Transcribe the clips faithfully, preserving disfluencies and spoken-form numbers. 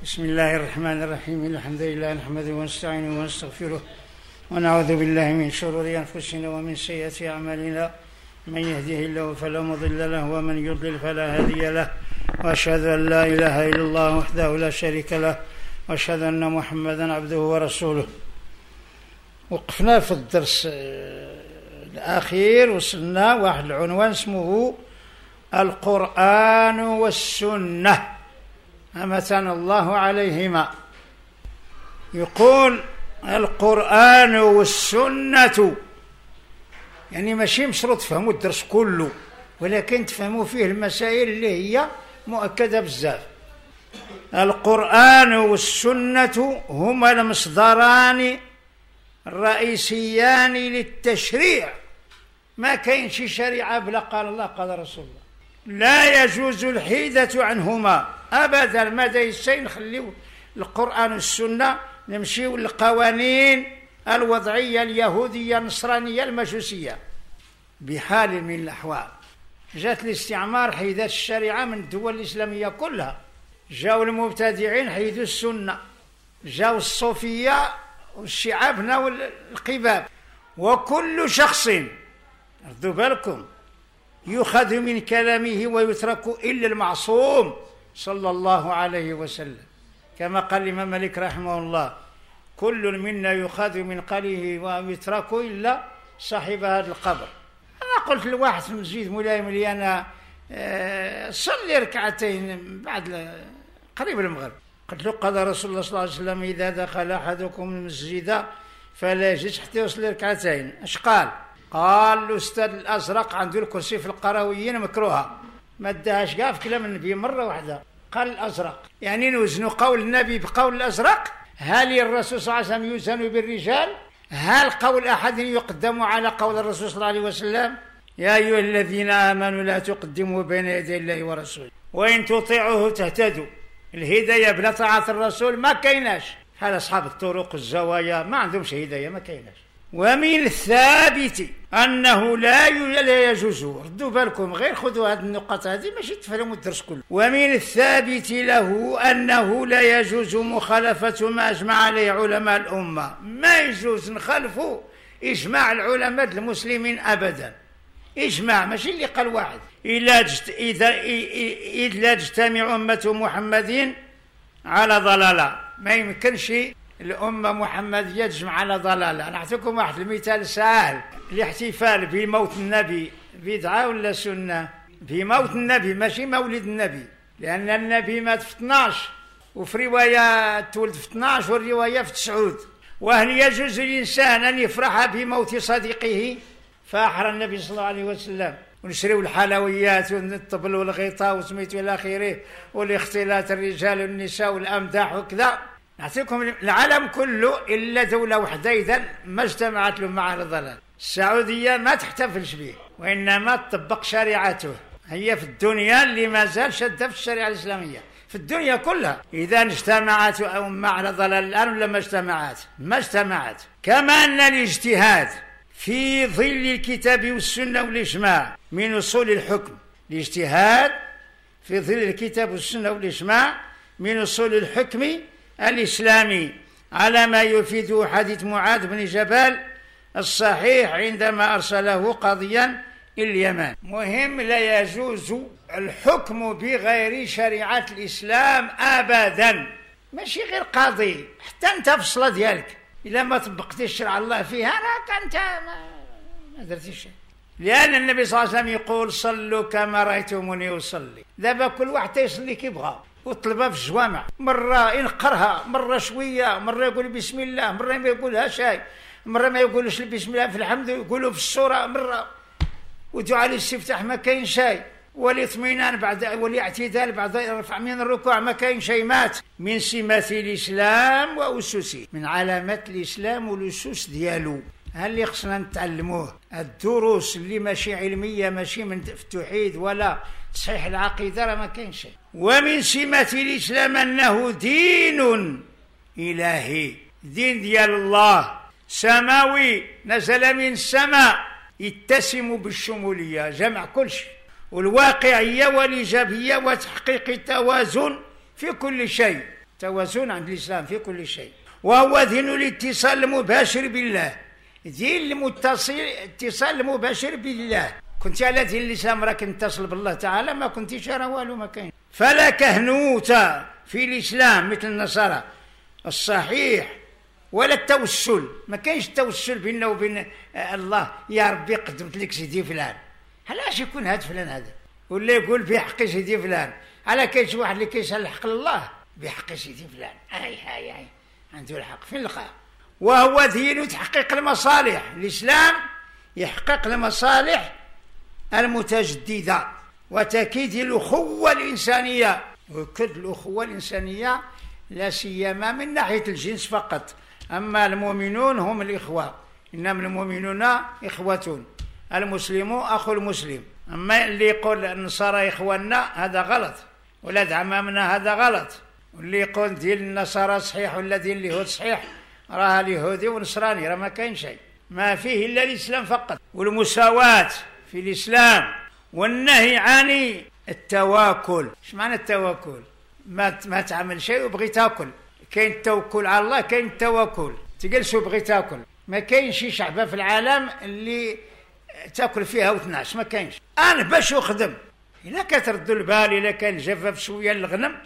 بسم الله الرحمن الرحيم. الحمد لله نحمده ونستعينه ونستغفره ونعوذ بالله من شرور أنفسنا ومن سيئات أعمالنا، من يهده الله فلا مضل له ومن يضلل فلا هادي له، وأشهد أن لا إله إلا الله وحده لا شريك له، وأشهد أن محمدا عبده ورسوله. وقفنا في الدرس الأخير، وصلنا واحد العنوان اسمه القرآن والسنة أمتنا الله عليهما. يقول القرآن والسنة، يعني ماشي مشروط تفهموا الدرس كله، ولكن تفهموا فيه المسائل اللي هي مؤكدة بزاف. القرآن والسنة هما المصدران الرئيسيان للتشريع. ما كاين شي شريعة بلا قال الله قال رسول الله، لا يجوز الحيدة عنهما أبدا. ماذا يسي نخليو القرآن والسنة نمشيو للقوانين الوضعية اليهودية النصرانية المجوسية. بحال من الأحوال جات الاستعمار حيدت الشريعة من الدول الإسلامية كلها، جاءوا المبتدعين حيدوا السنة، جاءوا الصوفية والشعابنا والقباب. وكل شخص ردوا بالكم يؤخذ من كلامه ويترك إلا المعصوم صلى الله عليه وسلم، كما قال الإمام مالك رحمه الله: كل منا يؤخذ من قوله ويترك إلا صاحب هذا القبر. أنا قلت لواحد في المسجد ملايم لي أنا صلي ركعتين بعد قريب المغرب، قلت له: قال رسول الله صلى الله عليه وسلم: إذا دخل أحدكم المسجد فلا يجلس حتى يصلي ركعتين. اش قال؟ قال الأستاذ الأزرق عنده الكرسي في القرويين مكروهة، ما اداهاش كاع في كلام النبي مرة واحدة. قال الأزرق، يعني نوزن قول النبي بقول الأزرق؟ هل الرسول صلى الله عليه وسلم يوزن بالرجال؟ هل قول أحد يقدم على قول الرسول صلى الله عليه وسلم؟ يا أيها الذين آمنوا لا تقدموا بين يدي الله ورسوله وإن تطيعوه تهتدوا. الهداية بلا طاعة الرسول ما كايناش. هذا أصحاب الطرق الزوايا ما عندهمش هداية، ما كايناش. ومن الثابت أنه لا لا يجوز، ردوا بالكم غير خذوا هذه النقط هذه ماشي تفهموا الدرس كله. ومن الثابت له أنه لا يجوز مخالفة ما أجمع عليه علماء الأمة. ما يجوز نخالفوا إجماع العلماء المسلمين أبدا. إجماع ماشي اللي قال واحد. إذا إذا إذ لا تجتمع أمة محمد على ضلالة، ما يمكنش الأمة محمدية تجمع على ضلالة. نعطيكم واحد المثال سهل. الاحتفال بموت النبي بدعة ولا سنة؟ بموت النبي ماشي مولد النبي، لأن النبي مات في اثناش وفي رواية تولد في اثناش والرواية في تسعود. وهل يجوز للإنسان أن يفرح بموت صديقه؟ فأحرى النبي صلى الله عليه وسلم ونشريو الحلويات والطبل والغطاء وسميتو إلى آخره، والاختلاط الرجال والنساء والأمداح وكذا. نعطيكم العالم كله إلا دولة واحدة إذن ما اجتمعت له مع الضلال. السعودية ما تحتفلش به وإنما تطبق شريعته. هي في الدنيا اللي ما زال شدة في الشريعة الإسلامية في الدنيا كلها. إذا اجتمعت أو مع الضلال الآن ولا ما اجتمعت؟ ما اجتمعت. كما أن الاجتهاد في ظل الكتاب والسنة والإجماع من أصول الحكم. الاجتهاد في ظل الكتاب والسنة والإجماع من أصول الحكم الإسلامي، على ما يفيده حديث معاذ بن جبل الصحيح عندما أرسله قاضيا اليمن. مهم لا يجوز الحكم بغير شريعة الإسلام أبدا. ماشي غير قاضي، حتى أنت في الصلاة ديالك إذا ما طبقتش شرع الله فيها راك أنت ما, ما درتيش شيء. لأن النبي صلى الله عليه وسلم يقول: صلوا كما رأيتموني أصلي. دابا كل واحد يصلي كيبغى وطلبها في الجوامع، مرة ينقرها، مرة شوية، مرة يقول بسم الله، مرة ما يقولها شيء، مرة ما يقولش بسم الله في الحمد يقولوا في السورة مرة، ودعاء الاستفتاح ما كاين شيء، والاطمئنان بعد والاعتدال بعد رفع من الركوع ما كاين شيء. مات من سمات الإسلام وأسسه، من علامات الإسلام والأسس ديالو. هل اللي خصنا نتعلموه الدروس اللي ماشي علمية، ماشي من التوحيد ولا تصحيح العقيدة، راه ما كاين شيء. ومن سمات الإسلام أنه دين إلهي، دين ديال الله سماوي نزل من السماء، يتسم بالشمولية، جمع كل شيء، والواقعية والإيجابية وتحقيق التوازن في كل شيء. توازن عند الإسلام في كل شيء. وهو دين الاتصال المباشر بالله، دين المتصل اتصال المباشر بالله. كنت على دين الإسلام راك متصل بالله تعالى، ما كنتيش راه والو ما كاين. فلا كهنوت في الإسلام مثل النصارى الصحيح، ولا التوسل، ما كاينش التوسل بيننا وبين الله يا ربي قدمت لك سيدي فلان. علاش يكون هاد فلان هذا ولا يقول بحق سيدي فلان؟ على كاين شي واحد اللي كيسال الحق لله بحق سيدي فلان، هاي هاي هاي عنده الحق فين لقاه؟ وهو دين تحقيق المصالح. الإسلام يحقق المصالح المتجددة وتأكيد الأخوة الإنسانية، وكد الأخوة الإنسانية لا سيما من ناحية الجنس فقط. أما المؤمنون هم الإخوة، إنما المؤمنون إخوة، المسلم أخو المسلم. أما اللي يقول النصارى إخواننا هذا غلط، ولاد عمامنا هذا غلط، واللي يقول دين النصارى صحيح ولا دين اليهود صحيح، راه اليهودي ونصراني راه ما كاين شيء، ما فيه إلا الإسلام فقط. والمساواة في الإسلام والنهي عن التواكل. ايش معنى التواكل؟ ما ما تعمل شيء وبغي تاكل. كاين التوكل على الله، كاين التواكل تجلس وبغي تاكل. ما كاينش شي شعبه في العالم اللي تاكل فيها وتنعس، ما كاينش. انا باش نخدم الا كتردوا البال، الا كان جفاف شويه الغنم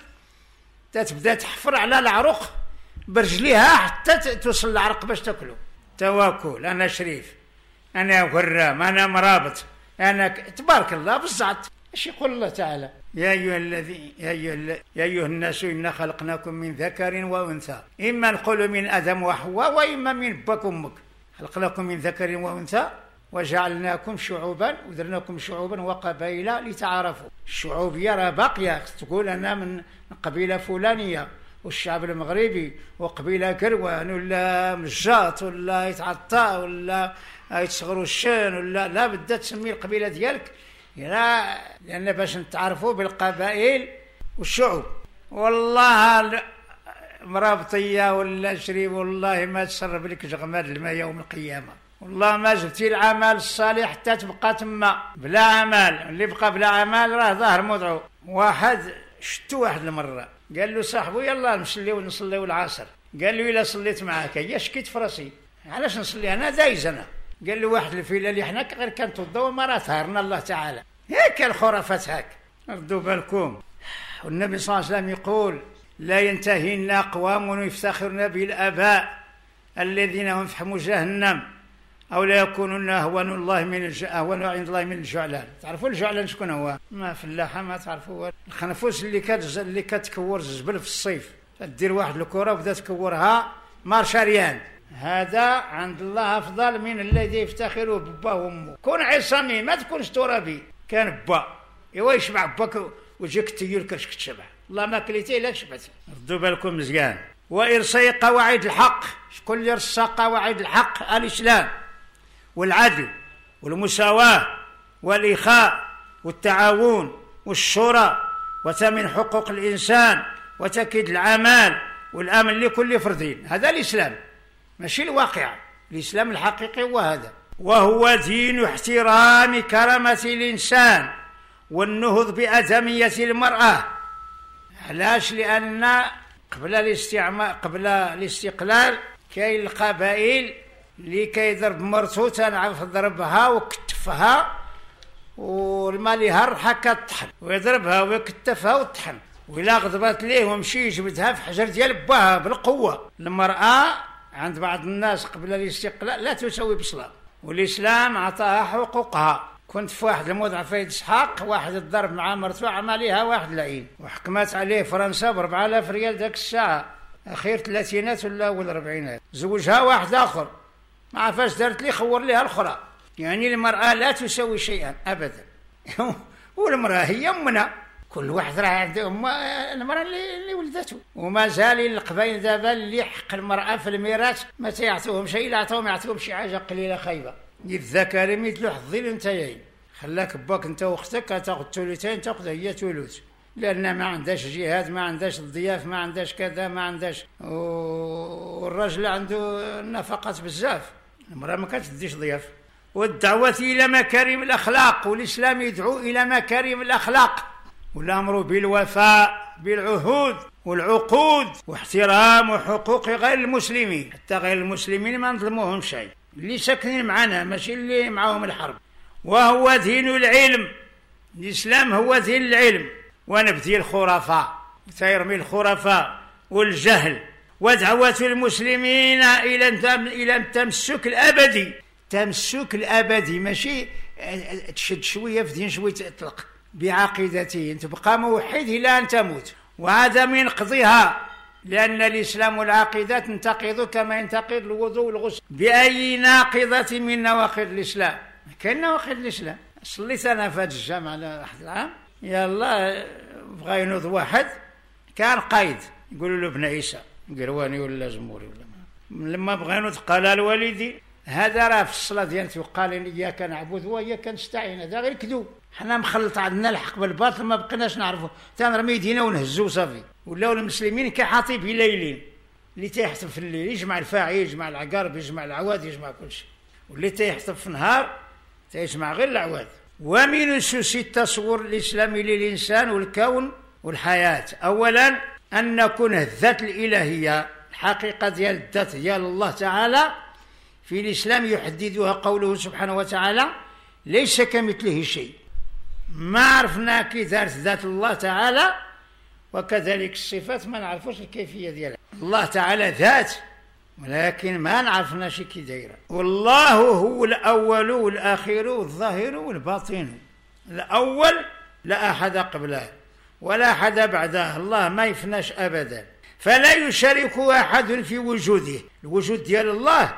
تتبدا تحفر على العروق برجليها حتى توصل العرق باش تاكلوا. تواكل. انا شريف، انا غرام، انا مرابط، انا ك... تبارك الله بالزعط. ايش يقول الله تعالى؟ يا ايها الذي يا ايها يا ايها الناس انا خلقناكم من ذكر وانثى، اما نقول من ادم وحواء واما من باك امك. خلقناكم من ذكر وانثى وجعلناكم شعوبا ودرناكم شعوبا وقبائل لتعارفوا. الشعوبيه راه باقيه، تقول انا من قبيله فلانيه، والشعب المغربي وقبيله كروان ولا مجاط ولا يتعطى ولا يتصغروا الشان ولا لا، بدها تسمي القبيله ديالك لا، لان باش نتعرفوا بالقبائل والشعوب. والله مرابطيه ولا شريف والله ما تشرب لك جغمال الماء يوم القيامه. والله ما جبتي العمل الصالح حتى تبقى تما بلا عمل. اللي بقى بلا عمل راه ظاهر مدعو. واحد شتو واحد المره قال له صاحبو يلا نصليو نصليو العصر. قال له الا صليت معاك يا شكيت في راسي، علاش نصلي انا دايز انا. قال له واحد الفيله اللي حنا غير كنتوضاو ما راه طهرنا الله تعالى. هيك الخرافات هاك، ردوا بالكم. والنبي صلى الله عليه وسلم يقول لا ينتهين اقوام يفتخرون بالاباء الذين هم فحم جهنم او لا يكونون اهون الله من الج... اهون عند الله من الجعلان. تعرفوا الجعلان شكون هو؟ ما فلاحه ما تعرفوا. الخنفوس اللي كتز... اللي كتكور الزبل في الصيف، تدير واحد الكره وبدا تكورها مارشاريان، هذا عند الله افضل من الذي يفتخر بباه وامه. كون عصامي ما تكونش ترابي. كان با ايوا يشبع باك ويجيك تيور كرشك تشبع، الله ما كليتيه الا شبعتي. ردوا بالكم مزيان. وارساء قواعد الحق. شكون اللي رسى قواعد الحق؟ الاسلام والعدل والمساواه والاخاء والتعاون والشورى وتامين حقوق الانسان وتاكيد العمل والامن لكل فرد. هذا الاسلام ماشي الواقع. الاسلام الحقيقي هو هذا. وهو دين احترام كرامه الانسان والنهوض بادميه المراه. علاش؟ لان قبل الاستعمار قبل الاستقلال كاين القبائل اللي كيضرب مرتو تنعرف ضربها وكتفها والمالي هرحه كطحن ويضربها ويكتفها وطحن، وإلا غضبت ليه ومشي يجبدها في حجر ديال باها بالقوه. المراه عند بعض الناس قبل الاستقلال لا تساوي بصله، والاسلام عطاها حقوقها. كنت في واحد الموضع في اسحاق، واحد الضرب مع مرتو عمليها واحد العين، وحكمت عليه فرنسا ب أربعة آلاف ريال ذاك الساعه، اخير ثلاثينات ولا اول أربعينات. زوجها واحد اخر، ما عرفاش دارت لي خور ليها الاخرى. يعني المراه لا تساوي شيئا ابدا. والمراه هي امنا، كل واحد راه عنده المراه اللي, اللي ولدته. وما زال القبائل دابا اللي حق المراه في الميراث ما تيعطوهم شيء، الا عطوهم يعطوهم شي حاجه قليله خايبه. للذكر مثل حظ الانثيين. خلاك باك انت واختك تاخذ ثلثين، تاخذ هي ثلث، لان ما عندهاش جهاد، ما عندهاش الضياف، ما عندهاش كذا، ما عندهاش. والرجل عنده نفقات بزاف، المراه ما كتديش ضياف. والدعوه الى مكارم الاخلاق، والاسلام يدعو الى مكارم الاخلاق والامر بالوفاء بالعهود والعقود واحترام حقوق غير المسلمين، حتى غير المسلمين ما نظلموهم شيء، اللي ساكنين معنا ماشي اللي معهم الحرب. وهو دين العلم، الإسلام هو دين العلم، ونبذي الخرفاء وتيرمي الخرفاء والجهل، ودعوة المسلمين إلى إلى التمسك الأبدي، تمسك الأبدي ماشي تشد شوية في دين شوية تطلق بعقيدته، تبقى موحد إلى أن تموت، وعدم ينقضيها، لأن الإسلام والعقيدة تنتقض كما ينتقض الوضوء والغسل. بأي ناقضة من نواقض الإسلام؟ كاين نواقض الإسلام. صليت أنا في هذا الجامع على واحد العام، يلا بغى ينوض واحد كان قايد يقولوا له ابن عيسى قرواني ولا زموري ولا، لما بغى ينوض قال الوالدي هذا راه في الصلاة ديالته وقال إياك نعبد وإياك نستعين، هذا غير كذوب، حنا مخلط عندنا الحق بالباطل ما بقيناش نعرفوا، تنرمي يدينا ونهزو صافي. ولاو المسلمين كحطيب ليل اللي تيحسب في الليل يجمع الفاعل يجمع العقارب يجمع العواد يجمع كل شيء، واللي تيحسب في النهار تيجمع غير العواد. ومن أسس التصور الإسلامي للإنسان والكون والحياة، أولا أن نكون الذات الإلهية، الحقيقة ديال الذات ديال الله تعالى في الإسلام يحددها قوله سبحانه وتعالى ليس كمثله شيء. ما عرفنا كي دارت ذات الله تعالى، وكذلك الصفات ما نعرفوش الكيفية ديالها. الله تعالى ذات ولكن ما نعرفناش كي دايره. والله هو الأول والآخر والظاهر والباطن، الأول لا أحد قبله ولا أحد بعده، الله ما يفناش أبدا، فلا يشارك أحد في وجوده. الوجود ديال الله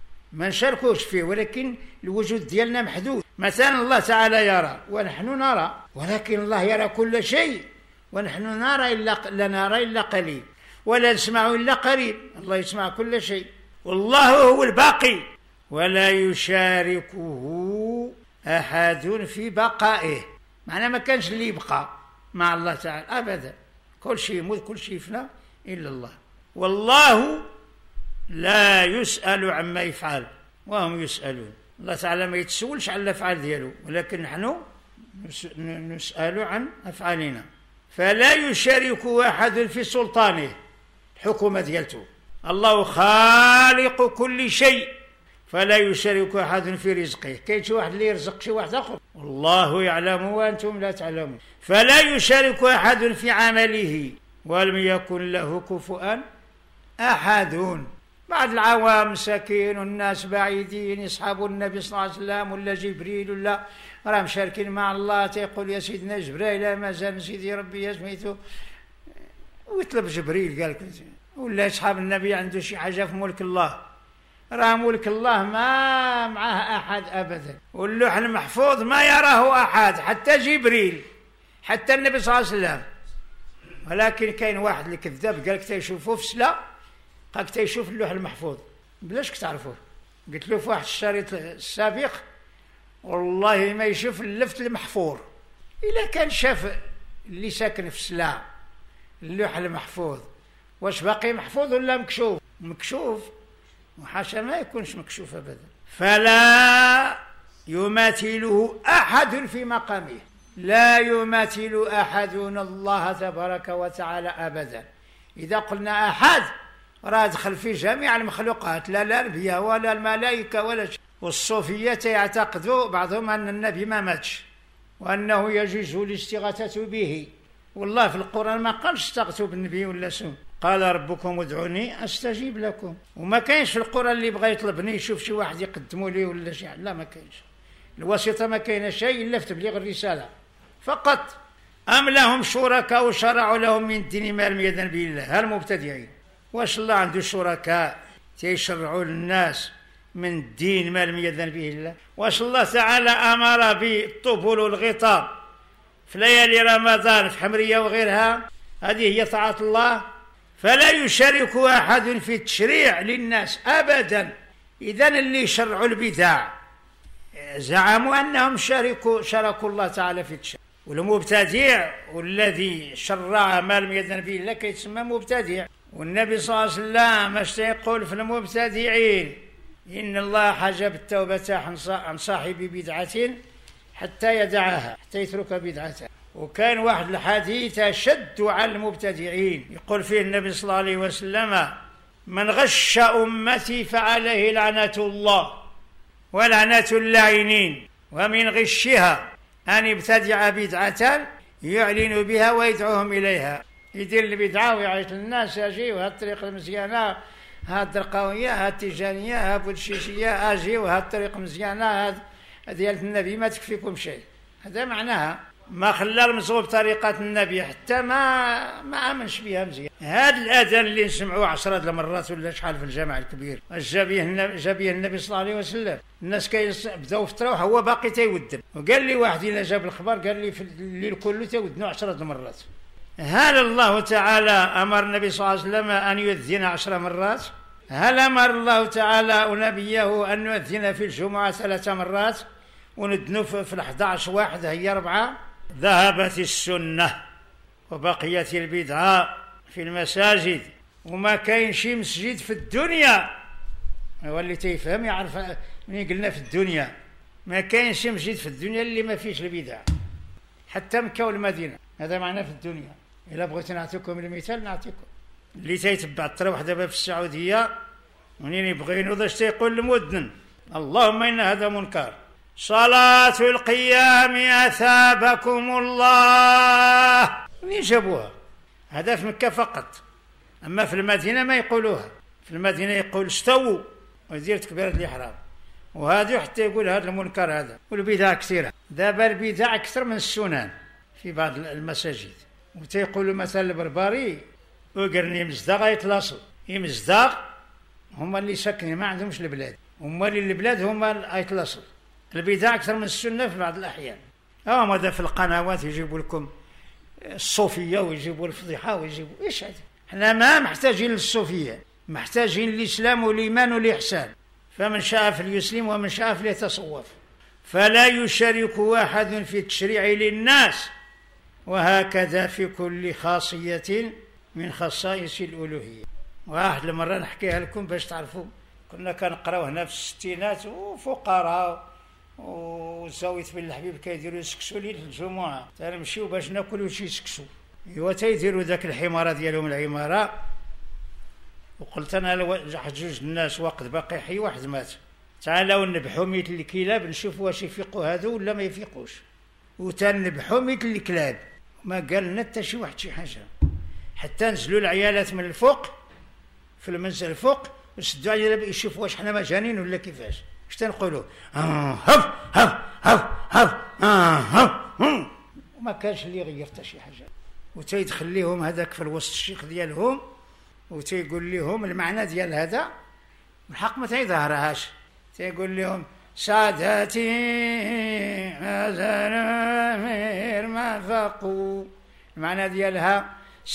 ما نشاركوش فيه، ولكن الوجود ديالنا محدود. مثلا الله تعالى يرى ونحن نرى، ولكن الله يرى كل شيء ونحن نرى إلا لا نرى إلا قليل، ولا نسمع إلا قريب، الله يسمع كل شيء. والله هو الباقي ولا يشاركه أحد في بقائه، معنى ما كانش اللي يبقى مع الله تعالى أبدا، كل شيء يموت كل شيء يفنى إلا الله. والله لا يسأل عما يفعل وهم يسألون، الله تعالى ما يتسولش على الأفعال ديالو، ولكن نحن نسأل عن أفعالنا. فلا يشارك أحد في سلطانه، الحكومة ديالته. الله خالق كل شيء فلا يشارك أحد في رزقه، كاين شي واحد اللي يرزق شي واحد آخر، والله يعلم وأنتم لا تعلمون. فلا يشارك أحد في عمله ولم يكن له كفوا أحد. بعض العوام مساكين والناس بعيدين يصحابوا النبي صلى الله عليه وسلم ولا جبريل ولا راه مشاركين مع الله، تيقول يا سيدنا جبريل مازال سيدي ربي سميتو، ويطلب جبريل قال لك، ولا اصحاب النبي عنده شي حاجه في ملك الله، راه ملك الله ما معه احد ابدا، واللوح المحفوظ ما يراه احد حتى جبريل حتى النبي صلى الله عليه وسلم. ولكن كاين واحد اللي كذاب قال لك تيشوفوه في سلا، قال لك تيشوف اللوح المحفوظ، بلاش تعرفوه. قلت له في واحد الشريط السابق والله ما يشوف اللفت المحفور، إلا كان شاف اللي ساكن في سلا اللوح المحفوظ واش باقي محفوظ ولا مكشوف؟ مكشوف، وحاشا ما يكونش مكشوف أبدا. فلا يماثله أحد في مقامه، لا يماثل أحدنا الله تبارك وتعالى أبدا. إذا قلنا أحد راه دخل في جميع المخلوقات، لا الأنبياء ولا الملائكة ولا شيء. والصوفية يعتقدوا بعضهم أن النبي ما ماتش وأنه يجوز الاستغاثة به، والله في القرآن ما قالش استغثوا بالنبي ولا سو، قال ربكم ادعوني أستجيب لكم. وما كاينش في القرآن اللي بغى يطلبني يشوف شي واحد يقدموا لي ولا شي، لا ما كاينش. الواسطة ما كاين شيء إلا في تبليغ الرسالة فقط. أم لهم شركاء وشرعوا لهم من الدين ما لم يأذن به الله، هالمبتدعين. واش الله عنده شركاء تيشرعوا للناس من الدين ما لم يأذن به الله؟ واش الله تعالى أمر بالطبول والغطاء في ليالي رمضان في حمرية وغيرها؟ هذه هي طاعة الله. فلا يشارك أحد في التشريع للناس أبدا. إذن اللي يشرعوا البدع زعموا أنهم شاركوا شاركوا الله تعالى في التشريع، والمبتدع والذي شرع ما لم يأذن به الله كيتسمى مبتدع. والنبي صلى الله عليه وسلم اش يقول في المبتدعين؟ إن الله حجب التوبة عن صاحب بدعة حتى يدعها، حتى يترك بدعته. وكان واحد الحديث أشد على المبتدعين، يقول فيه النبي صلى الله عليه وسلم: من غش أمتي فعليه لعنة الله ولعنة اللاعنين، ومن غشها أن يبتدع بدعة يعلن بها ويدعوهم إليها. يدير البدعة ويعيش للناس: أجي وهذه الطريقة المزيانة، هذه الدرقاوية، هذه التيجانية، هذه الشيشية، أجي وهذه الطريقة مزيانة، هذه ديال النبي ما تكفيكم شيء. هذا معناها ما خلى المزغوب طريقة النبي حتى ما ما آمنش بها مزيان. هذا الأذان اللي نسمعوه عشرة المرات ولا شحال في الجامع الكبير جابيه النبي, جابيه النبي صلى الله عليه وسلم، الناس كيبداو في التراوح هو باقي تيودن. وقال لي واحد إلا جاب الخبر قال لي في الليل كله تيودنوا عشرة المرات. هل الله تعالى أمر النبي صلى الله عليه وسلم أن يؤذن عشر مرات؟ هل أمر الله تعالى نبيه أن يؤذن في الجمعة ثلاث مرات وندنوا في الأحد عشر واحد هي أربعة؟ ذهبت السنة وبقيت البدعة في المساجد، وما كاين شي مسجد في الدنيا، هو اللي تيفهم يعرف من قلنا في الدنيا، ما كاين شي مسجد في الدنيا اللي ما فيش البدع، حتى مكة والمدينة. هذا معناه في الدنيا. إلا بغيت نعطيكم المثال نعطيكم اللي تيتبع التراوح دابا في السعودية، منين يبغي ينوض اش تيقول المؤذن؟ اللهم إن هذا منكر، صلاة القيام أثابكم الله. منين جابوها؟ هذا في مكة فقط، أما في المدينة ما يقولوها. في المدينة يقول استووا ويدير تكبيرة الإحرام، وهذا حتى يقول هذا المنكر هذا. والبدع كثيرة دابا، البدع أكثر من السنن في بعض المساجد. وتيقولوا مثلا البربري وقرني مزداغ يتلاصوا، يمزداغ هما اللي ساكنين ما عندهمش البلاد، هما اللي البلاد هما يتلاصوا. البدع أكثر من السنة في بعض الأحيان. اه ماذا في القنوات يجيبوا لكم الصوفية ويجيبوا الفضيحة ويجيبوا إيش هذا؟ احنا ما محتاجين للصوفية، محتاجين الإسلام والإيمان والإحسان. فمن شاء فليسلم ومن شاء فليتصوف، فلا يشارك واحد في التشريع للناس، وهكذا في كل خاصية من خصائص الألوهية. واحد المرة نحكيها لكم باش تعرفوا. كنا كنقراو هنا في الستينات وفقراء وزاوية بن الحبيب كيديروا سكسو ليلة الجمعة، تنمشيو باش ناكلوا شي سكسو، ايوا تيديروا ذاك الحمارة ديالهم العمارة. وقلت انا لواحد جوج الناس وقت باقي حي واحد مات، تعالوا نذبحوا مثل الكلاب نشوفوا واش يفيقوا هذو ولا ما يفيقوش، وتنذبحوا مثل الكلاب. ما قال لنا حتى شي واحد شي حاجة، حتى نزلوا العيالات من الفوق في المنزل الفوق وسدوا علينا يشوفوا واش حنا مجانين ولا كيفاش. اش تنقولوا؟ آه هف هف هف هف آه هف هم. وما كانش اللي يغير حتى شي حاجه. وتيدخل لهم هذاك في الوسط الشيخ ديالهم وتيقول لهم المعنى ديال هذا، الحق ما تيظهرهاش. تيقول لهم سادتي مازال مير ما فاقوا، المعنى ديالها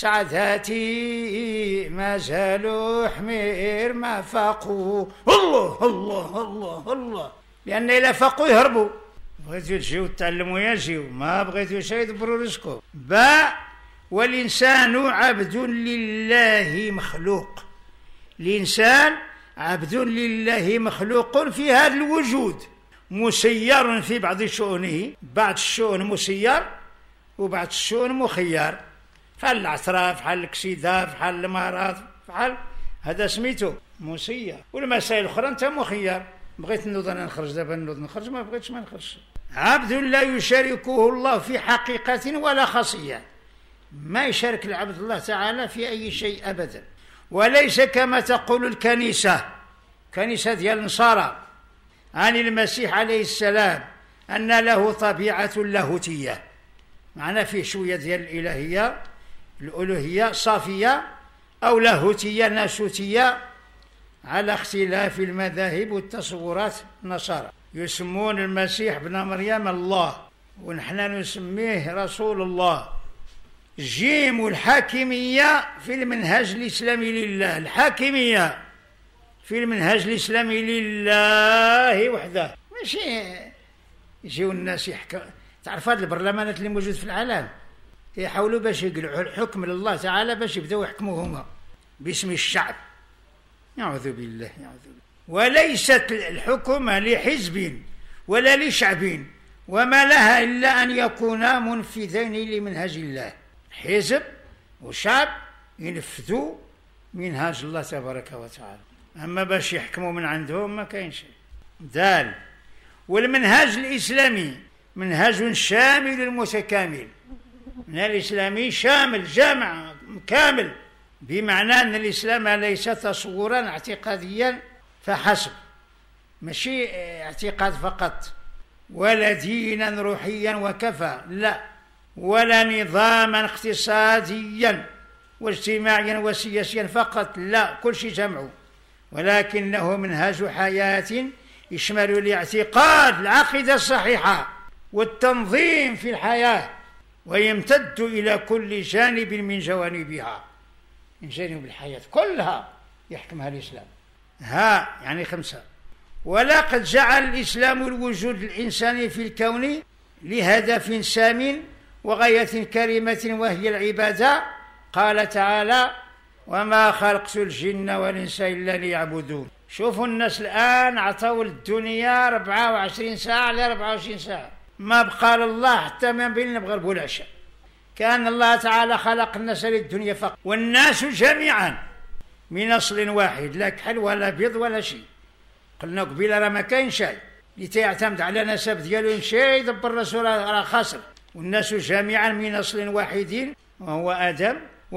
سعداتي ما زالوا حمير ما فاقوا. الله الله الله الله، لأن إلا فاقوا يهربوا. بغيتوا تجيو تعلموا يجيو، ما بغيتوا شي يدبروا رزقكم. باء والإنسان عبد لله مخلوق، الإنسان عبد لله مخلوق في هذا الوجود، مسير في بعض شؤونه، بعض الشؤون مسير وبعض الشؤون مخير، فحال العثرة فحال الكسيدة فحال المرض فحال هذا سميتو مسير. والمسائل الأخرى أنت مخير، بغيت نوض أنا نخرج دابا نوض نخرج، ما بغيتش ما نخرجش. عبد لا يشاركه الله في حقيقة ولا خاصية، ما يشارك العبد الله تعالى في أي شيء أبدا. وليس كما تقول الكنيسة، كنيسة ديال النصارى عن المسيح عليه السلام أن له طبيعة لاهوتية، معناه فيه شوية ديال الإلهية الألوهية صافية أو لاهوتية ناسوتية، على اختلاف المذاهب والتصورات. النصارى يسمون المسيح ابن مريم الله، ونحن نسميه رسول الله. جيم الحاكمية في المنهج الإسلامي لله، الحاكمية في المنهج الإسلامي لله وحده، ماشي يجيو الناس يحكوا. تعرف هذه البرلمانات اللي موجود في العالم يحاولوا باش يقلعوا الحكم لله تعالى باش يبداو يحكموا هما باسم الشعب. يعوذ بالله يعوذ بالله. وليست الحكومة لحزب ولا لشعب وما لها إلا أن يكونا منفذين لمنهج الله، حزب وشعب ينفذوا منهاج الله تبارك وتعالى. أما باش يحكموا من عندهم ما كاين شيء. دال. والمنهاج الإسلامي منهاج شامل متكامل. المنهاج الإسلامي شامل جامع كامل، بمعنى أن الإسلام ليس تصورا اعتقاديا فحسب، ماشي اعتقاد فقط، ولا دينا روحيا وكفى، لا، ولا نظاما اقتصاديا واجتماعيا وسياسيا فقط، لا، كل شيء جمعه، ولكنه منهاج حياة يشمل الاعتقاد، العقيدة الصحيحة والتنظيم في الحياة، ويمتد إلى كل جانب من جوانبها، من جانب الحياة كلها يحكمها الإسلام. ها يعني خمسة. ولقد جعل الإسلام الوجود الإنساني في الكون لهدف سام وغاية كريمة وهي العبادة. قال تعالى: وما خلقت الجن والإنس إلا ليعبدون. شوفوا الناس الآن عطوا الدنيا أربعة وعشرين ساعة ل أربعة وعشرين ساعة، ما بقى لله حتى ما بين المغرب والعشاء. كان الله تعالى خلق الناس للدنيا فقط، والناس جميعا من أصل واحد، لا كحل ولا بيض ولا شيء. قلنا قبيله راه ما كاين شيء اللي تعتمد على نسب ديالو يمشي يدبر الرسول راه خاسر. والناس جميعا من أصل واحد وهو آدم،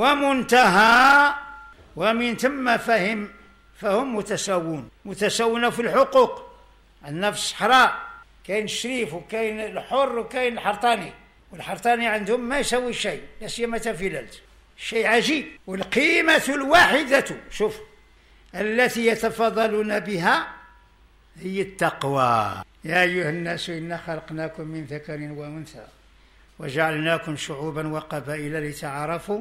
ومنتهى، ومن ثم فهم فهم متساوون، متساوون في الحقوق. عندنا في الصحراء كاين الشريف وكاين الحر وكاين الحرطاني، والحرطاني عندهم ما يسوي شيء، لا سيما في الليل، شيء عجيب. والقيمة الواحدة شوف التي يتفاضلون بها هي التقوى. يا أيها الناس إنا خلقناكم من ذكر وأنثى وجعلناكم شعوبا وقبائل لتعارفوا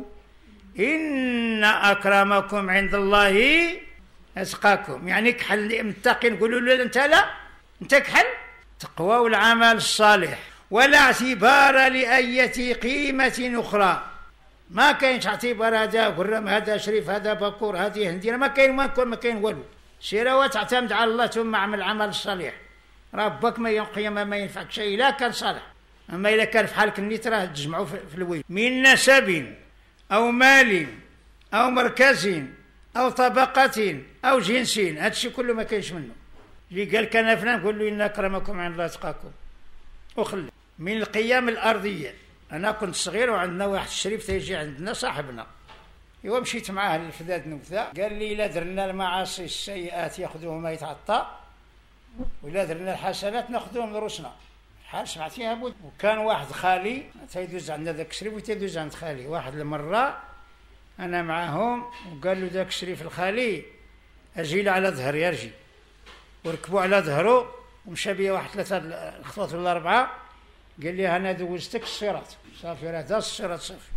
إن أكرمكم عند الله أتقاكم. يعني كحل متقي نقولوا له أنت لا، أنت كحل. تقوى والعمل الصالح، ولا اعتبار لأية قيمة أخرى. ما كاينش اعتبار هذا قرم، هذا شريف، هذا بكور، هذه هندية، ما كاين ما كاين والو. سير وتعتمد على الله ثم اعمل العمل الصالح. ربك ما يقيم ما ينفعك شيء لا كان صالح. أما إذا كان في حالك النيت راه تجمعوا في الويل من نسب أو مال أو مركز أو طبقة أو جنس، هذا الشيء كله ما كاينش منه. اللي قال كان فلان قول له إن أكرمكم عند الله أتقاكم. وخلي من القيم الأرضية. أنا كنت صغير وعندنا واحد الشريف تيجي عندنا صاحبنا، إوا مشيت معاه للفداد نوثا، قال لي إلا درنا المعاصي السيئات ياخذوهم ما يتعطى، وإلا درنا الحسنات ناخذوهم لروسنا. حال سمعتيها بود. وكان واحد خالي تيدوز عندنا ذاك الشريف وتيدوز عند خالي. واحد المرة أنا معاهم وقال له ذاك الشريف الخالي أجي له على ظهري، يرجي، وركبوا على ظهره ومشى بيا واحد ثلاثة الخطوات ولا أربعة، قال لي أنا دوزتك الصراط، صافي راه داز الصراط صافي.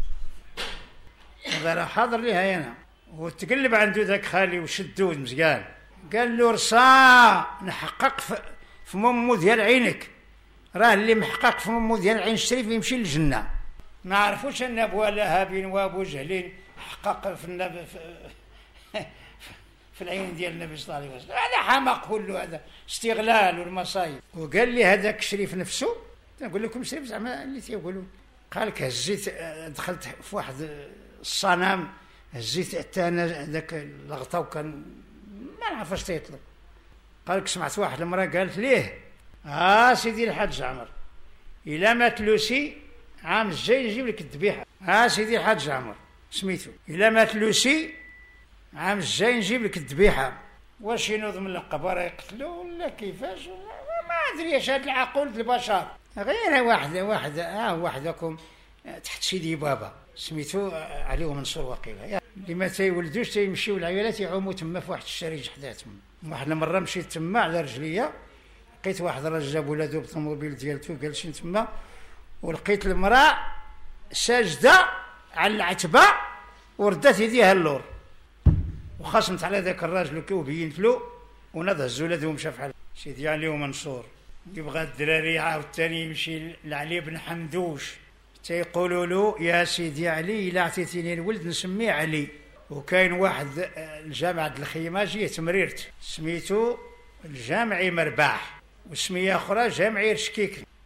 هذا راه حاضر ليها أنا. وتقلب عنده ذاك خالي وشدو مزيان، قال له رصا نحقق في ممو ديال عينك، راه اللي محقق في ممو ديال عين الشريف يمشي للجنة. ما عرفوش أن أبو لهب وأبو جهل حقق في النبي في, في العين ديال النبي صلى الله عليه وسلم. هذا حمق كله، هذا استغلال والمصايب. وقال لي هذاك الشريف نفسه، نقول لكم شريف زعما اللي تيقولون، قال لك هزيت دخلت في واحد الصنم، هزيت حتى انا ذاك اللغطه وكان ما نعرف اش تيطلب. قال لك سمعت واحد المراه قالت ليه اه سيدي الحاج عمر الا ما تلوسي عام الجاي نجيب لك الذبيحه. ها سيدي الحاج عمر سميتو، الا ما تلوسي عام الجاي نجيب لك الذبيحه. واش ينوض من القبر يقتلوا ولا كيفاش ما ادري اش هاد العقول البشر. غير واحد واحد اه وحدكم تحت سيدي بابا سميتو علي منصور وقيله، اللي ما تيولدوش تيمشيو العيالات يعوموا تما في واحد الشريج حداهم. واحد المره مشيت تما على رجليا، لقيت واحد الراجل جاب ولادو بالطوموبيل ديالته جالسين تما، ولقيت المراه ساجده على العتبه وردات يديها اللور، وخصمت على ذاك الراجل وبينت له ونض هز ولادو ومشى فحال سيدي علي ومنصور. يبغى الدراري عاوتاني يمشي لعلي بن حمدوش تيقولوا له يا سيدي علي الا عطيتيني الولد نسميه علي. وكاين واحد الجامع الخيمه جيه تمريرت سميتو الجامعي مرباح، وسميه اخرى جامعي رشكيك.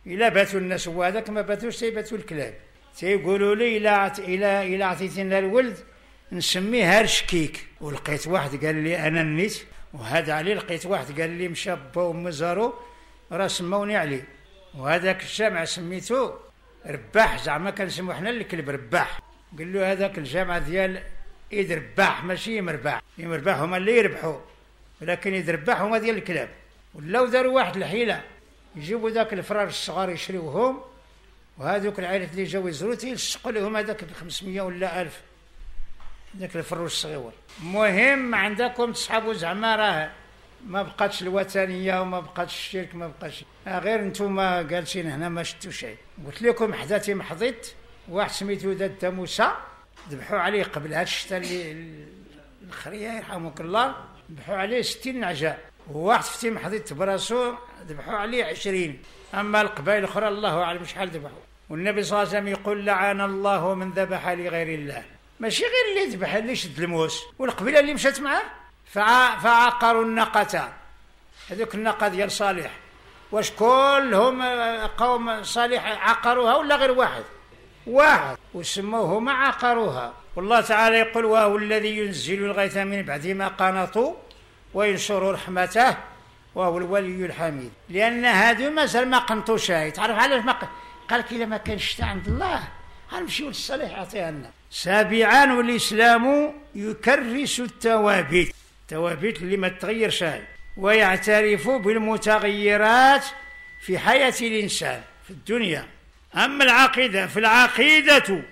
إلا باتوا الناس وهذاك ما باتوش تيباتوا الكلاب. تيقولوا لي إلا إلا إلا عطيتينا الولد نسميه هرشكيك. ولقيت واحد قال لي أنا نيت، وهذا علي لقيت واحد قال لي مشى با ومزارو راه سموني عليه. وهذاك الجامع سميتو رباح، زعما كنسمو حنا الكلب رباح. قال له هذاك الجامع ديال إيد رباح ماشي مرباح، مرباح هما اللي يربحوا، ولكن إيد رباح هما ديال الكلاب. ولاو داروا واحد الحيلة، يجيبوا ذاك الفرار الصغار يشريوهم، وهذوك العائلات اللي جاو يزوروا تيلصقوا لهم هذاك ب خمسمية ولا ألف ذاك الفروش الصغيور. المهم عندكم تصحابوا زعما راه ما بقاتش الوثنيه وما بقاتش الشرك، ما بقاش غير نتوما جالسين هنا ما شفتوا شيء. قلت لكم حداتي محضيت واحد سميتو داد موسى ذبحوا عليه قبل هذا الشتاء اللي الخريه يرحمك الله، ذبحوا عليه ستين نعجه. وواحد فتي محضيت براسو ذبحوا عليه عشرين. اما القبائل الاخرى الله اعلم شحال ذبحوا. والنبي صلى الله عليه وسلم يقول لعن الله من ذبح لغير الله، ماشي غير اللي ذبح اللي شد الموس. والقبيله اللي مشات معاه فعقروا الناقه، هذوك الناقه ديال صالح، واش كلهم قوم صالح عقروها ولا غير واحد واحد وسموهما عقروها؟ والله تعالى يقول وهو الذي ينزل الغيث من بعد ما قنطوا وينشر رحمته وهو الولي الحميد. لان هادو مازال ما قنطوا شيء. تعرف علاش ما قال لك الا ما كانش شتا عند الله غنمشيو للصالح يعطيها لنا. سابعا والاسلام يكرس التوابيت، التوابيت اللي ما تغير شيء، ويعترف بالمتغيرات في حياة الإنسان في الدنيا. أما العقيدة فالعقيدة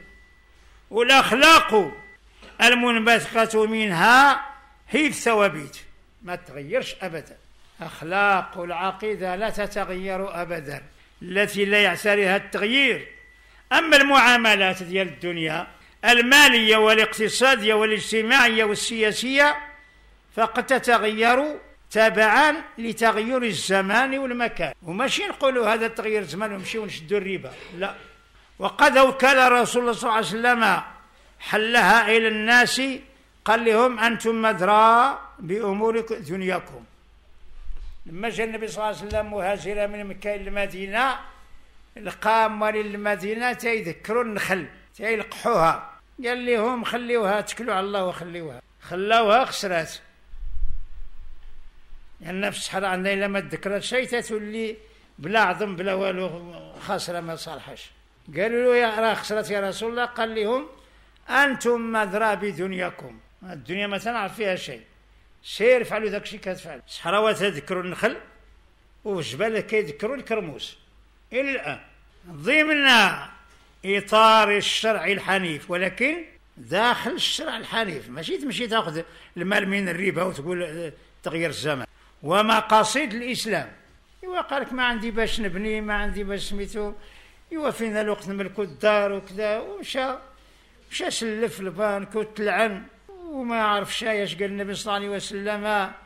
والأخلاق المنبثقة منها هي الثوابيت، ما تغيرش أبدا. أخلاق العقيدة لا تتغير أبدا، التي لا يعتريها التغيير. أما المعاملات ديال الدنيا المالية والاقتصادية والاجتماعية والسياسية فقد تتغير تبعا لتغير الزمان والمكان. وماشي نقولوا هذا تغيير الزمان ونمشيو ونشدوا الربا، لا. وقد وكل رسول الله صلى الله عليه وسلم حلها إلى الناس، قال لهم أنتم مدرى بأمور دنياكم. لما جاء النبي صلى الله عليه وسلم مهاجرا من مكة إلى المدينة، لقى مالي المدينة تيذكروا النخل تيلقحوها، قال لهم خليوها اتكلوا على الله وخليوها. خلاوها خسرات، لأن يعني في الصحراء عندنا إلا ما تذكرت شيء تولي بلا عظم بلا والو خاسرة ما صالحش. قالوا له يا راه خسرت يا رسول الله، قال لهم أنتم مدرى بدنياكم، الدنيا ما تنعرف فيها شيء، سير فعلوا ذاك الشيء كتفعل. الصحراء تذكروا النخل والجبال كيذكروا الكرموس إلى الآن، ضمن إطار الشرع الحنيف، ولكن داخل الشرع الحنيف. ماشي تمشي تاخذ المال من الربا وتقول تغيير الزمان. ومقاصد الإسلام، إوا قالك ما عندي باش نبني، ما عندي باش سميتو، إوا فينا الوقت نملكو الدار وكذا، ومشى مشى سلف البنك وتلعن وما عرف شاي. اش قال النبي صلى الله عليه وسلم؟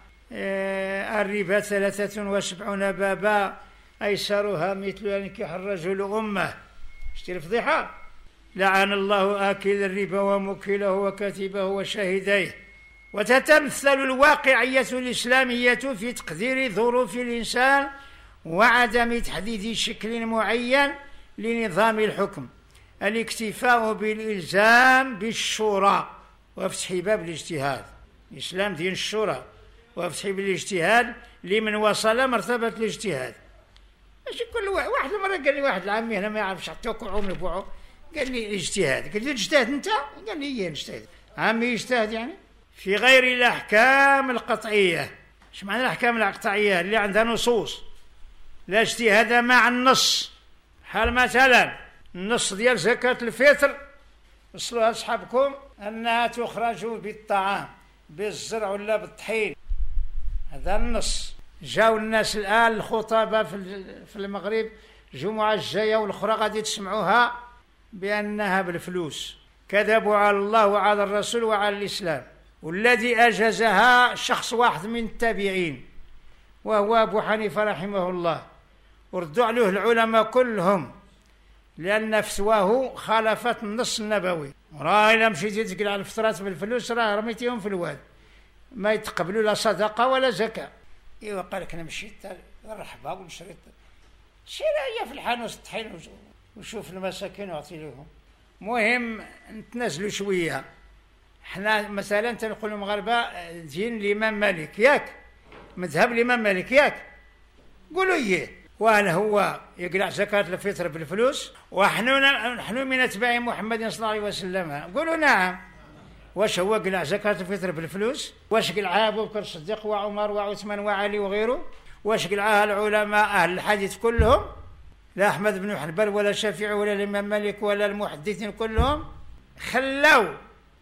آه الربا ثلاثة وسبعون بابا أيسرها مثل أن ينكح الرجل أمه. شتي الفضيحة؟ لعن الله آكل الربا وموكله وكاتبه وشاهديه. وتتمثل الواقعية الإسلامية في تقدير ظروف الإنسان وعدم تحديد شكل معين لنظام الحكم، الاكتفاء بالإلزام بالشورى وفتح باب الاجتهاد. الإسلام دين الشورى وفتح باب الاجتهاد لمن وصل مرتبة الاجتهاد. ماشي كل واحد. واحد المرة قال لي واحد العمي هنا ما يعرفش حتى كوعوم لبوعو، قال لي الاجتهاد. قلت له اجتهد أنت؟ قال لي إيه نجتهد. عمي يجتهد يعني في غير الأحكام القطعية. ايش معنى الأحكام القطعية؟ اللي عندها نصوص، لا اجتهاد مع النص. حال مثلا النص ديال زكاة الفطر وصلوها أصحابكم أنها تخرج بالطعام بالزرع ولا بالطحين، هذا النص. جاو الناس الآن الخطباء في المغرب الجمعة الجاية والأخرى غادي تسمعوها بأنها بالفلوس. كذبوا على الله وعلى الرسول وعلى الإسلام. والذي أجازها شخص واحد من التابعين وهو أبو حنيفة رحمه الله، وردوا عليه العلماء كلهم لأن فتواه خالفت النص النبوي. راه إلا مشيتي تقل على الفطرات بالفلوس راه رميتيهم في الواد، ما يتقبلوا لا صدقة ولا زكاة. إيوا قال لك أنا مشيت نرحبها ونشريت سير هي في الحانوت طحين وشوف المساكين واعطي لهم. مهم نتنازلوا شويه. حنا مثلا تنقول المغاربه دين الامام مالك ياك، مذهب الامام مالك ياك، قولوا ايه. وهل هو يقلع زكاه الفطر بالفلوس؟ ونحن نحن من اتباع محمد صلى الله عليه وسلم، قولوا نعم. واش هو قلع زكاه الفطر بالفلوس؟ واش قلعها ابو بكر الصديق وعمر وعثمان وعلي وغيره؟ واش قلعها العلماء اهل الحديث كلهم؟ لا احمد بن حنبل ولا الشافعي ولا الامام مالك ولا المحدثين كلهم. خلوا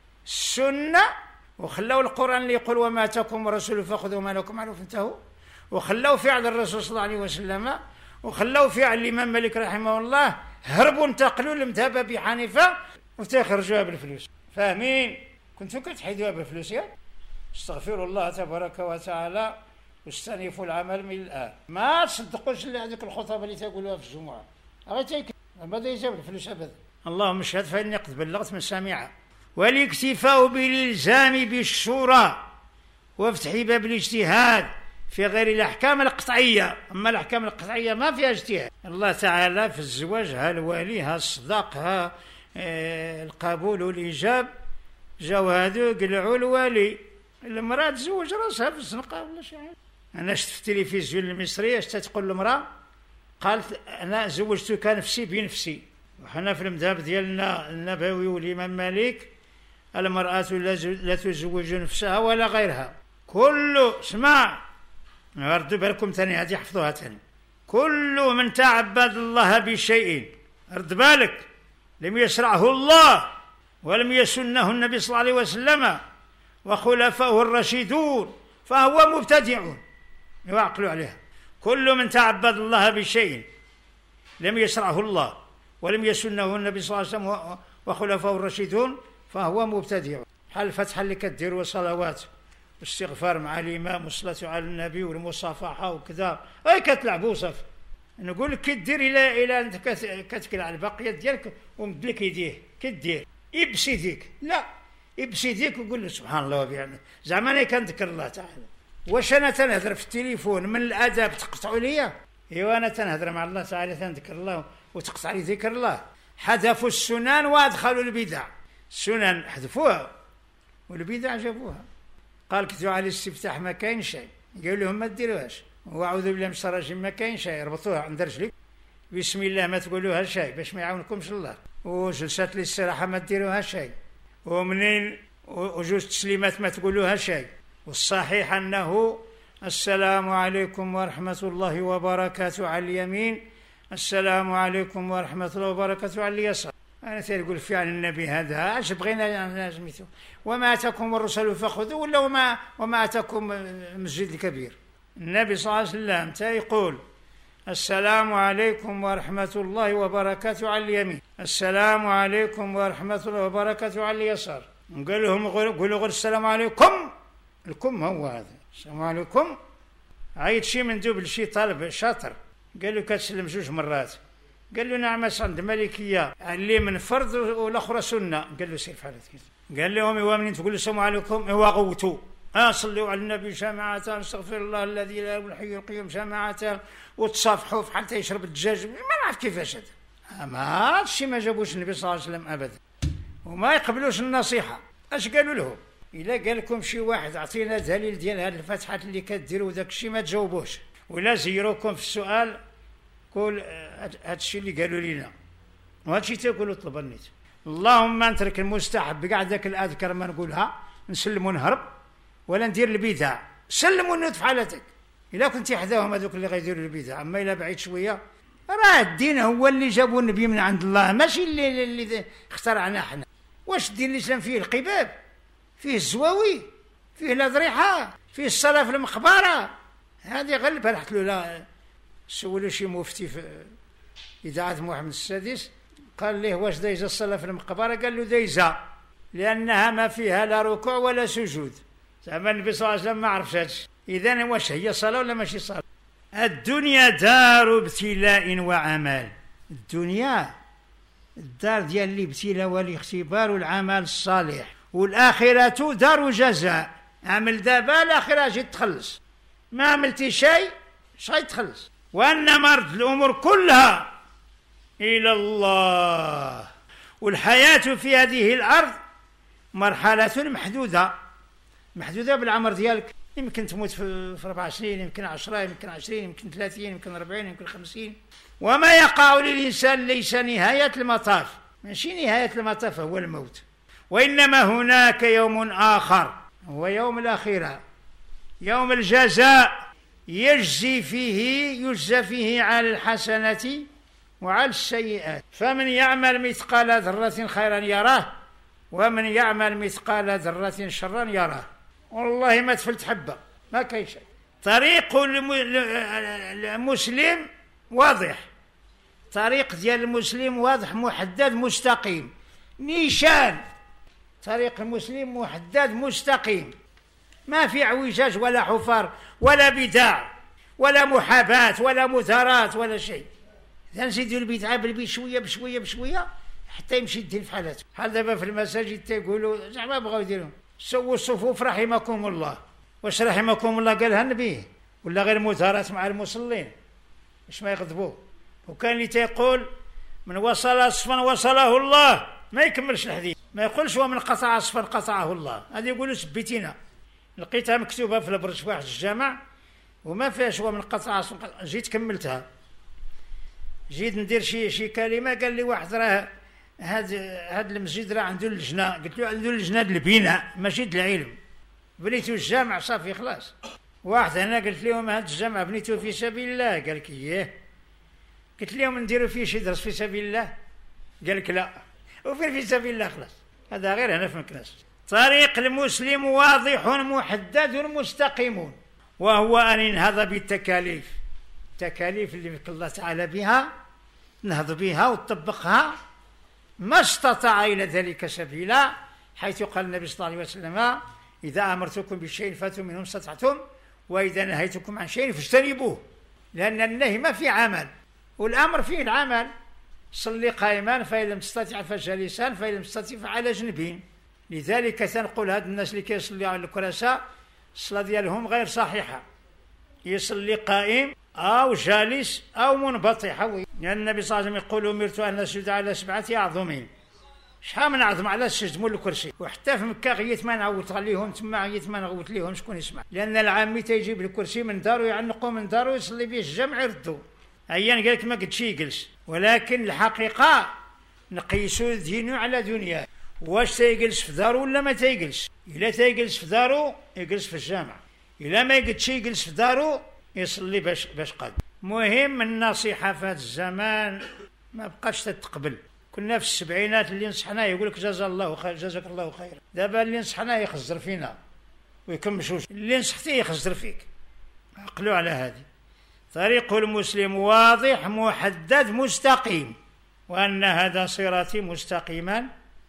السنه وخلوا القران اللي يقول وما اتاكم الرسول فخذوا ما لكم عنه فانتهوا، وخلوا فعل الرسول صلى الله عليه وسلم، وخلوا فعل الامام مالك رحمه الله. هربوا انتقلوا لمذهب ابي حنيفه وتخرجوها بالفلوس. فاهمين؟ كنتوا كتحيدوها بالفلوس ياك؟ استغفروا الله تبارك وتعالى واستنيفوا العمل من الان. ما تصدقوش اللي هذيك الخطب اللي تقولوها في الجمعه، غير تيك ما يجاب الفلوس ابدا. اللهم اشهد فاني قد بلغت من سامعه. والاكتفاء بالالزام بالشورى وافتح باب الاجتهاد في غير الاحكام القطعيه. اما الاحكام القطعيه ما فيها اجتهاد. الله تعالى في الزواج ها الولي ها الصداق ها آه القبول والايجاب، جاو هادو قلعوا الولي، المراه تزوج راسها في الزنقه ولا شي حاجه. انا شفت في التلفزيون المصري اش تقول المراه، قالت انا زوجتك نفسي بنفسي. وحنا في المذهب ديالنا النبوي والامام مالك المراه لا تزوج نفسها ولا غيرها. كل اسمع نردوا بالكم ثاني هذه حفظوها ثاني. كل من تعبد الله بشيء رد بالك لم يشرعه الله ولم يسنه النبي صلى الله عليه وسلم وخلفائه الرشيدون فهو مبتدع. يعقلوا عليها. كل من تعبد الله بشيء لم يشرعه الله ولم يسنه النبي صلى الله عليه وسلم وخلفائه الرشيدون فهو مبتدع. بحال الفتحه اللي كديروا صلوات واستغفار مع الامام والصلاه على النبي والمصافحه وكذا، اي كتلعبوا صافي. نقول لك كدير الى الى انت كتكل على البقيه ديالك ومدلك يديه كدير يبس يديك، لا يبس يديك وقول له سبحان الله وبحمده. زعما انا كنذكر الله تعالى. واش انا تنهضر في التليفون من الاداب تقطعوا ليا؟ ايوا انا تنهضر مع الله تعالى تنذكر الله وتقطع لي ذكر الله. حذفوا السنن وادخلوا البدع. السنن حذفوها والبدع جابوها. قال كتبوا على الاستفتاح ما كاين شيء، قال لهم ما ديروهاش. واعوذ بالله من الشر الرجيم ما كاين شيء، ربطوها عند رجلك. بسم الله ما تقولوها شيء باش ما يعاونكمش الله. وجلسات الاستراحه ما ديروها شيء. ومنين وجوز تسليمات ما تقولوها شيء. والصحيح انه السلام عليكم ورحمه الله وبركاته على اليمين، السلام عليكم ورحمه الله وبركاته على اليسار. انا تقول فعل النبي هذا اش بغينا نسميتو. وما اتاكم الرسل فخذوه ولا وما وما اتاكم المسجد الكبير. النبي صلى الله عليه وسلم تا يقول السلام عليكم ورحمه الله وبركاته على اليمين، السلام عليكم ورحمه الله وبركاته على اليسار. قال لهم قولوا غير السلام عليكم. الكم هو هذا السلام عليكم. عيط شي مندوب لشي طالب شاطر قال له كتسلم جوج مرات. قال له نعم عند مالكيه اللي من فرض والاخرى سنه. قال له سير فعلت كذا. قال لهم ايوا منين تقول السلام عليكم ايوا غوتوا اه صلوا على النبي جماعه، استغفر الله الذي لا اله الا هو الحي القيوم جماعه، وتصافحوا في حتى يشرب الدجاج. ما نعرف كيفاش هذا. ما هادشي ما جابوش النبي صلى الله عليه وسلم ابدا، وما يقبلوش النصيحه. اش قالوا لهم؟ الا قال لكم شي واحد اعطينا دليل ديال هذه الفتحات اللي كديروا داك الشيء ما تجاوبوش، ولا زيروكم في السؤال قول هذا الشيء اللي قالوا لنا وهذا الشيء تيقولوا طلب النيت. اللهم نترك المستحب كاع ذاك الاذكار ما نقولها، نسلم ونهرب ولا ندير البدع. سلم ونوت في حالتك الا كنتي حداهم هذوك اللي غيديروا البدع. اما الا بعيد شويه راه الدين هو اللي جابوا النبي من عند الله، ماشي اللي, اللي اخترعنا احنا. واش الدين الاسلام فيه القباب، فيه الزواوي، فيه الاضرحه، فيه الصلاه في المقبره. هذه غلب رحت له لا سولوا شي مفتي في اذاعه محمد السادس قال له واش دايزه الصلاه في المقبره؟ قال له دايزه لانها ما فيها لا ركوع ولا سجود. زعما النبي صلى الله عليه وسلم ما عرفش هادشي. اذا واش هي صلاه ولا ماشي صلاه؟ الدنيا دار ابتلاء وعمل. الدنيا الدار ديال الابتلاء والاختبار والعمل الصالح، والاخره دار جزاء. عمل دابا الاخره جيت تخلص، ما عملتي شيء اش غيتخلص؟ وأن مرد الأمور كلها إلى الله. والحياة في هذه الأرض مرحلة محدودة، محدودة بالعمر ديالك. يمكن تموت في أربع سنين، يمكن عشرة، يمكن عشرين، يمكن ثلاثين، يمكن أربعين، يمكن خمسين. وما يقع للإنسان ليس نهاية المطاف، ماشي نهاية المطاف هو الموت، وإنما هناك يوم آخر هو يوم الآخرة، يوم الجزاء، يجزي فيه يجزى فيه على الحسنة وعلى السيئات. فمن يعمل مثقال ذرة خيرا يراه، ومن يعمل مثقال ذرة شرا يراه. والله ما تفلت حبة، ما كاين شيء. طريق المسلم واضح، طريق ديال المسلم واضح محدد مستقيم، نيشان طريق المسلم محدد مستقيم، ما في اعوجاج ولا حفار ولا بدع ولا محاباة ولا مثارات ولا شيء. إذا نزيدوا البدعة بالبيت شوية بشوية بشوية حتى يمشي الدين في حالته. بحال دابا في المساجد تيقولوا زعما بغاو يديروا سووا الصفوف رحمكم الله. واش رحمكم الله قالها النبي ولا غير مثارات مع المصلين باش ما يغضبوا؟ وكان اللي تيقول من وصل صفا وصله الله ما يكملش الحديث، ما يقولش ومن قطع صفا قطعه الله. هذه يقولوا سبيتينا، لقيتها مكتوبة في البرج في واحد الجامع وما فيهاش ومن قطع صفا. جيت كملتها، جيت ندير شي شي كلمة قال لي واحد راه هاد هاد المسجد راه عنده اللجنة. قلت له عنده اللجنة البناء ماشي العلم. بنيتو الجامع صافي خلاص. واحد هنا قلت لهم هاد الجامع بنيتو في سبيل الله، قال لك اييه. قلت لهم نديروا فيه شي درس في سبيل الله، قال لك لا. وفين في سبيل الله خلاص؟ هذا غير هنا في مكناس. طريق المسلم واضح محدد مستقيم، وهو أن ينهض بالتكاليف، التكاليف اللي الله تعالى بها نهض بها وتطبقها ما استطاع إلى ذلك سبيلا، حيث قال النبي صلى الله عليه وسلم إذا أمرتكم بشيء فاتوا منه ما استطعتم، وإذا نهيتكم عن شيء فاجتنبوه. لأن النهي ما في عمل والأمر فيه العمل. صلي قائما فإن لم تستطع فجالسا فإن لم تستطع فعلى جنبين. لذلك تنقول هاد الناس اللي كيصليوا على الكراسة الصلاة ديالهم غير صحيحة، يصلي قائم أو جالس أو منبطح. لأن النبي صلى الله عليه وسلم يقول أمرت أن أسجد على سبعة أعظم. شحال من عظم على السجد مول الكرسي. وحتى في مكة غيت ما نعوت عليهم، تما غيت ما نغوت ليهم شكون يسمع. لأن العامي تيجيب الكرسي من دارو يعنقوا من دارو يصلي به الجمع يردوا. أيان قال لك ما قدش يجلس، ولكن الحقيقة نقيسوا دينه على دنياه. واش تيجلس في دارو ولا ما تيجلس؟ إلا تيجلس في دارو يجلس في الجامع، إلا ما يقدش يجلس في دارو يصلي باش باش قد. مهم النصيحة في هذا الزمان ما بقاش تتقبل. كنا في السبعينات اللي نصحناه يقول لك جزا الله خير، جزاك الله خير. دابا اللي نصحناه يخزر فينا ويكمشوش، اللي نصحتيه يخزر فيك. عقلوا على هذه. طريق المسلم واضح محدد مستقيم، وأن هذا صراطي مستقيما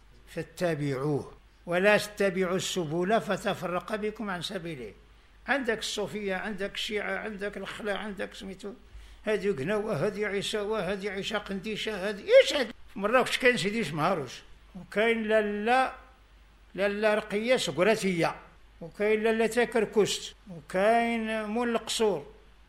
فاتبعوه ولا تتبعوا السبل فتفرق بكم عن سبيله. عندك الصوفية، عندك الشيعة، عندك الخلاع، عندك سميتو هذه قناوة، هذه عيساوة، هذه عيشة قنديشة، هذه ايش هذه؟ في مراكش كاين سيدي مهاروش، وكاين لالا لالا رقية سقراتية، وكاين لالا تاكركست، وكاين مول القصور،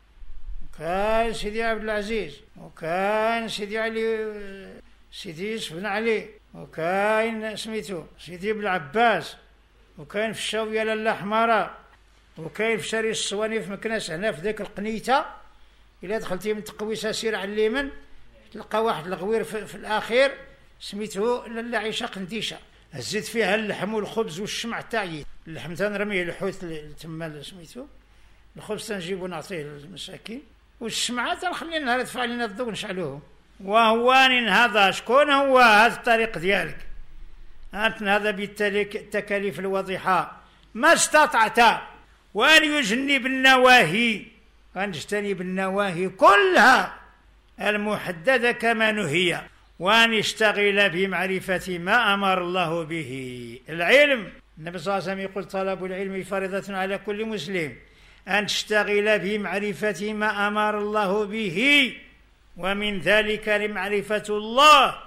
وكاين سيدي عبد العزيز، وكاين سيدي علي سيدي يوسف بن علي، وكاين سميتو سيدي ابن العباس، وكاين في الشاوية لالا حمارة، وكاين في شاري الصواني في مكناس هنا في ذاك القنيته. إلا دخلتي من تقويسة سير على اليمن تلقى واحد الغوير في, في الأخير سميته لالا عيشة قنديشة، هزيت فيها اللحم والخبز والشمع تاعي. اللحم تنرميه الحوت تما سميتو، الخبز تنجيبو نعطيه للمساكين، والشمعة تنخلي النهار يدفع لنا الضوء نشعلوه. وهو هذا شكون هو هذا الطريق ديالك؟ أنت هذا بالتكاليف الواضحة ما استطعت، وأن يجنب النواهي، أن يجتنب النواهي كلها المحددة كما نهي، وأن يشتغل بمعرفة ما أمر الله به. العلم النبي صلى الله عليه وسلم يقول طلب العلم فريضة على كل مسلم، أن تشتغل بمعرفة ما أمر الله به، ومن ذلك لمعرفة الله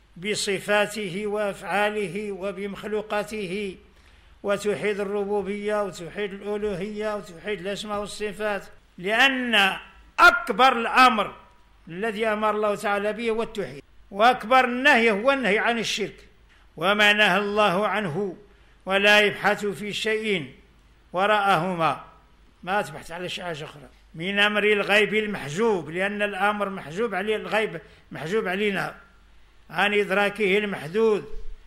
بصفاته وأفعاله وبمخلوقاته، وتوحيد الربوبية وتوحيد الألوهية وتوحيد الأسماء والصفات. لأن أكبر الأمر الذي أمر الله تعالى به هو التوحيد، وأكبر النهي هو النهي عن الشرك، وما نهى الله عنه ولا يبحث في شيء وراءهما، ما تبحث على شيء حاجة أخرى من أمر الغيب المحجوب، لأن الأمر محجوب عليه، الغيب محجوب علينا عن إدراكه المحدود.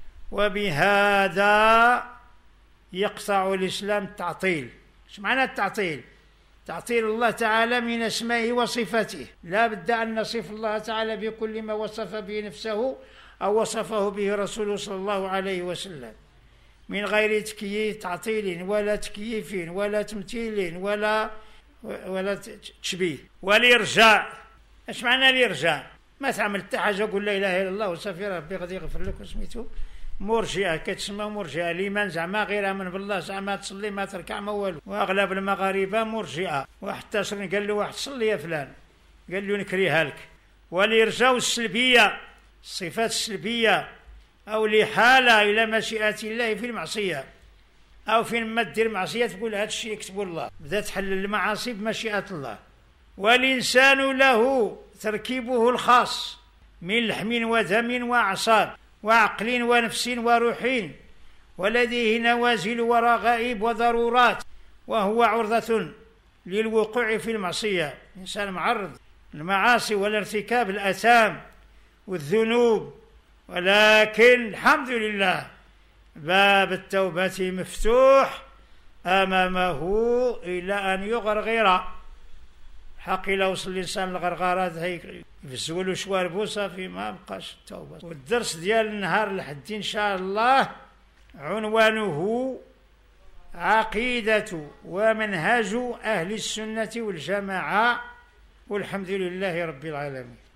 وبهذا يقطع الإسلام التعطيل. ايش معنى التعطيل؟ تعطيل الله تعالى من اسمائه وصفاته، لا بد أن نصف الله تعالى بكل ما وصف به نفسه أو وصفه به رسوله صلى الله عليه وسلم، من غير تكييف تعطيل ولا تكييف ولا تمثيل ولا ولا تشبيه. والإرجاء، ايش معنى الإرجاء؟ ما تعمل حتى حاجة، قول لا إله إلا الله وصافي ربي غادي يغفر لك وسميتو. مرجئة كتسمى مرجئة لمن زعما غير آمن بالله، زعما تصلي ما تركع ما والو، واغلب المغاربه مرجئه. واحد شرن قال له واحد صلي يا فلان، قال له نكريها لك. والارجاء السلبيه، الصفات السلبيه او الإحالة الى مشيئه الله في المعصيه، او فين ما دير معصيه تقول هذا الشيء يكتب الله، بدا تحلل المعاصي بمشيئه الله. والانسان له تركيبه الخاص من لحم ودم واعصاب وعقل ونفس وروح، ولديه نوازل ورغائب وضرورات، وهو عرضة للوقوع في المعصية. إنسان معرض المعاصي والارتكاب الآثام والذنوب، ولكن الحمد لله باب التوبة مفتوح أمامه إلى أن يغرغر. حق إلا وصل الإنسان الغرغرات هيك يفزوا له شواربو صافي ما بقاش التوبة. والدرس ديال النهار لحد إن شاء الله عنوانه عقيدة ومنهج أهل السنة والجماعة، والحمد لله رب العالمين.